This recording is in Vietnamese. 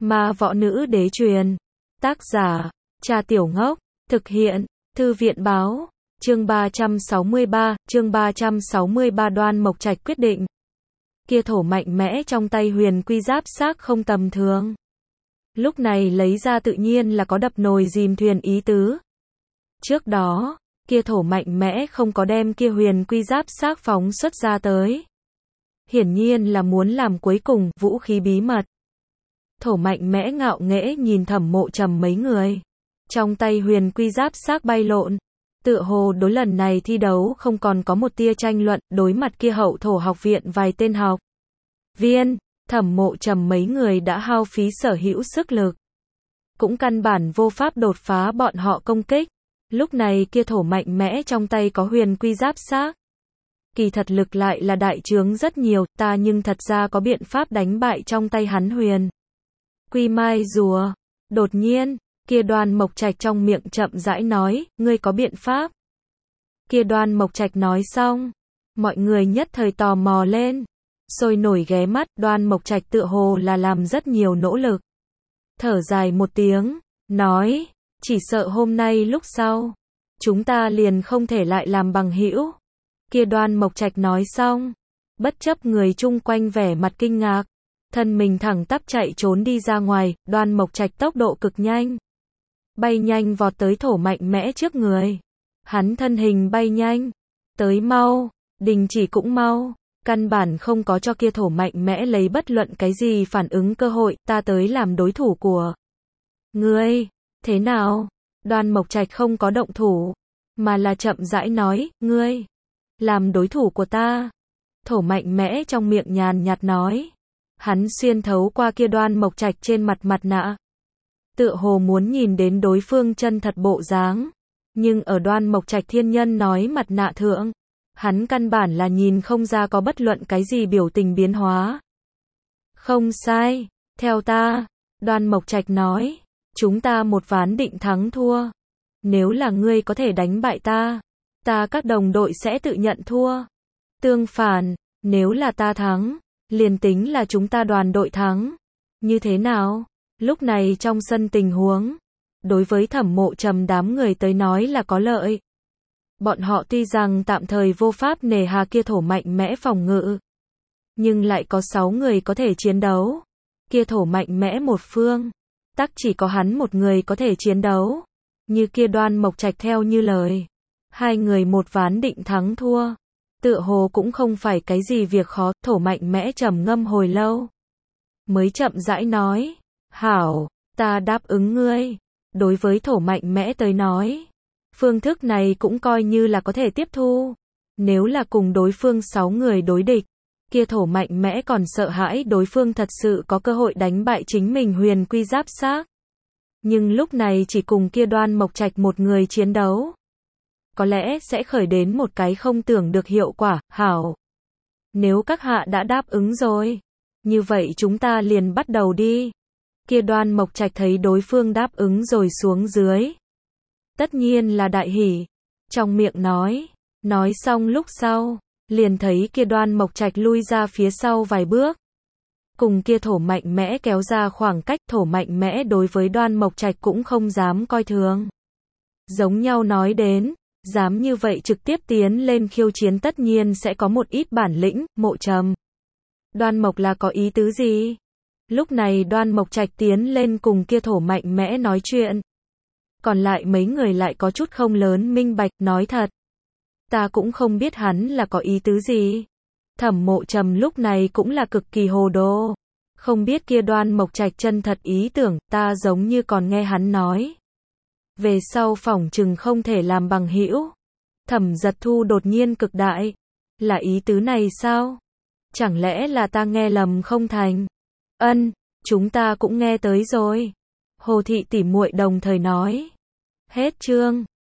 Ma Võ Nữ Đế truyền. Tác giả, Cha Tiểu Ngốc. Thực hiện, Thư viện Báo. Chương 363, Đoan Mộc Trạch quyết định. Kia thổ mạnh mẽ trong tay huyền quy giáp xác không tầm thường. Lúc này lấy ra tự nhiên là có đập nồi dìm thuyền ý tứ. Trước đó, kia thổ mạnh mẽ không có đem kia huyền quy giáp xác phóng xuất ra tới. Hiển nhiên là muốn làm cuối cùng vũ khí bí mật. Thổ mạnh mẽ ngạo nghễ nhìn Thẩm Mộ Trầm mấy người. Trong tay huyền quy giáp xác bay lộn. Tựa hồ đối lần này thi đấu không còn có một tia tranh luận, đối mặt kia hậu thổ học viện vài tên học viên, Thẩm Mộ Trầm mấy người đã hao phí sở hữu sức lực. Cũng căn bản vô pháp đột phá bọn họ công kích. Lúc này kia thổ mạnh mẽ trong tay có huyền quy giáp xác. Kỳ thật lực lại là đại trướng rất nhiều, ta nhưng thật ra có biện pháp đánh bại trong tay hắn huyền quy mai rùa. Đột nhiên, kia Đoan Mộc Trạch trong miệng chậm rãi nói, ngươi có biện pháp. Kia Đoan Mộc Trạch nói xong, mọi người nhất thời tò mò lên, sôi nổi ghé mắt. Đoan Mộc Trạch tựa hồ là làm rất nhiều nỗ lực. Thở dài một tiếng, nói, chỉ sợ hôm nay lúc sau, chúng ta liền không thể lại làm bằng hữu. Kia Đoan Mộc Trạch nói xong, bất chấp người chung quanh vẻ mặt kinh ngạc, thân mình thẳng tắp chạy trốn đi ra ngoài. Đoan Mộc Trạch tốc độ cực nhanh, bay nhanh vọt tới thổ mạnh mẽ trước người. Hắn thân hình bay nhanh, tới mau, đình chỉ cũng mau, căn bản không có cho kia thổ mạnh mẽ lấy bất luận cái gì phản ứng cơ hội. Ta tới làm đối thủ của ngươi, thế nào? Đoan Mộc Trạch không có động thủ, mà là chậm rãi nói, ngươi làm đối thủ của ta. Thổ mạnh mẽ trong miệng nhàn nhạt nói. Hắn xuyên thấu qua kia Đoan Mộc Trạch trên mặt nạ, tựa hồ muốn nhìn đến đối phương chân thật bộ dáng, nhưng ở Đoan Mộc Trạch thiên nhân nói mặt nạ thượng, hắn căn bản là nhìn không ra có bất luận cái gì biểu tình biến hóa. Không sai, theo ta, Đoan Mộc Trạch nói, chúng ta một ván định thắng thua. Nếu là ngươi có thể đánh bại ta, ta các đồng đội sẽ tự nhận thua. Tương phản, nếu là ta thắng, liền tính là chúng ta đoàn đội thắng. Như thế nào? Lúc này trong sân tình huống, đối với Thẩm Mộ Trầm đám người tới nói là có lợi. Bọn họ tuy rằng tạm thời vô pháp nề hà kia thổ mạnh mẽ phòng ngự, nhưng lại có 6 người có thể chiến đấu. Kia thổ mạnh mẽ một phương, tắc chỉ có hắn một người có thể chiến đấu. Như kia Đoan Mộc Trạch theo như lời, hai người một ván định thắng thua, tựa hồ cũng không phải cái gì việc khó. Thổ mạnh mẽ trầm ngâm hồi lâu, mới chậm rãi nói, hảo, ta đáp ứng ngươi. Đối với thổ mạnh mẽ tới nói, phương thức này cũng coi như là có thể tiếp thu. Nếu là cùng đối phương 6 người đối địch, kia thổ mạnh mẽ còn sợ hãi đối phương thật sự có cơ hội đánh bại chính mình huyền quy giáp xác. Nhưng lúc này chỉ cùng kia Đoan Mộc Trạch một người chiến đấu, có lẽ sẽ khởi đến một cái không tưởng được hiệu quả. Hảo, nếu các hạ đã đáp ứng rồi, như vậy chúng ta liền bắt đầu đi. Kia Đoan Mộc Trạch thấy đối phương đáp ứng rồi xuống dưới, tất nhiên là đại hỉ, trong miệng nói xong lúc sau, liền thấy kia Đoan Mộc Trạch lui ra phía sau vài bước, cùng kia thổ mạnh mẽ kéo ra khoảng cách. Thổ mạnh mẽ đối với Đoan Mộc Trạch cũng không dám coi thường. Giống nhau nói đến, dám như vậy trực tiếp tiến lên khiêu chiến tất nhiên sẽ có một ít bản lĩnh. Mộ Trầm, Đoan Mộc là có ý tứ gì? Lúc này Đoan Mộc Trạch tiến lên cùng kia thổ mạnh mẽ nói chuyện. Còn lại mấy người lại có chút không lớn minh bạch. Nói thật, ta cũng không biết hắn là có ý tứ gì. Thẩm Mộ Trầm lúc này cũng là cực kỳ hồ đồ, không biết kia Đoan Mộc Trạch chân thật ý tưởng. Ta giống như còn nghe hắn nói, về sau phỏng chừng không thể làm bằng hữu. Thẩm Giật Thu đột nhiên cực đại, là ý tứ này sao? Chẳng lẽ là ta nghe lầm không thành? Ân, chúng ta cũng nghe tới rồi. Hồ Thị tỷ muội đồng thời nói. Hết chương.